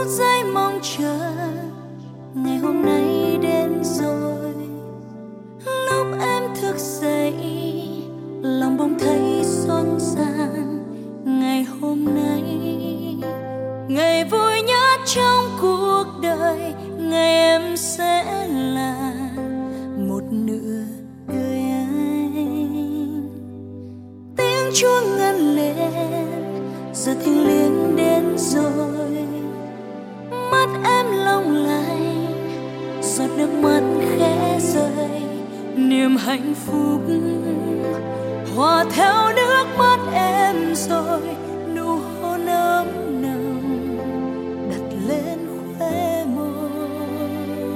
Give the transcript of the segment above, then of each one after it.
giây mong chờ ngày hôm nay đến rồi. Lúc em thức dậy lòng bỗng thấy xót xa. Ngày hôm nay ngày vui nhất trong cuộc đời, ngày em sẽ là một nửa đời anh. Tiếng chuông ngân lên giờ thiêng liêng đến rồi. Mắt em long lanh giọt nước mắt khẽ rơi. Niềm hạnh phúc hòa theo nước mắt em rồi. Nụ hôn ấm nồng đặt lên khóe môi.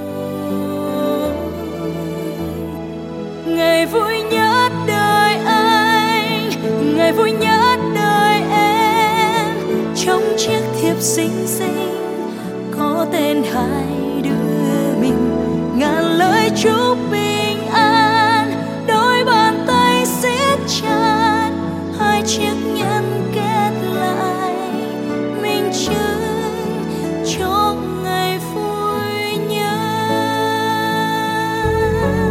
Ngày vui nhất đời anh, ngày vui nhất đời em. Trong chiếc thiệp xinh xinh có tên hai đứa mình. Ngàn lời chúc bình an, đôi bàn tay siết chặt, hai chiếc nhẫn kết lại minh chứng cho ngày vui nhất.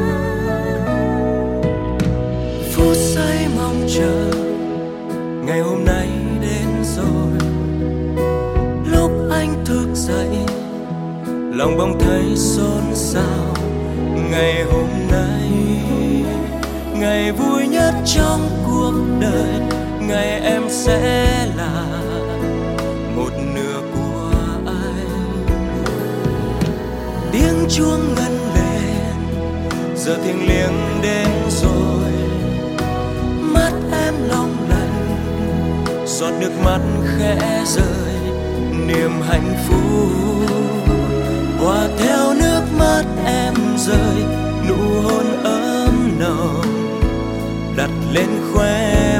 Phút giây mong chờ ngày hôm nay đến rồi. Lúc anh thức dậy lòng bỗng thấy xôn xao. Ngày hôm nay ngày vui nhất trong cuộc đời, ngày em sẽ là một nửa của anh. Tiếng chuông ngân lên giờ thiêng liêng đến rồi. Mắt em long lanh giọt nước mắt khẽ rơi. Niềm hạnh phúc hòa theo nước mắt em rơi. Nụ hôn ấm nồng đặt lên khóe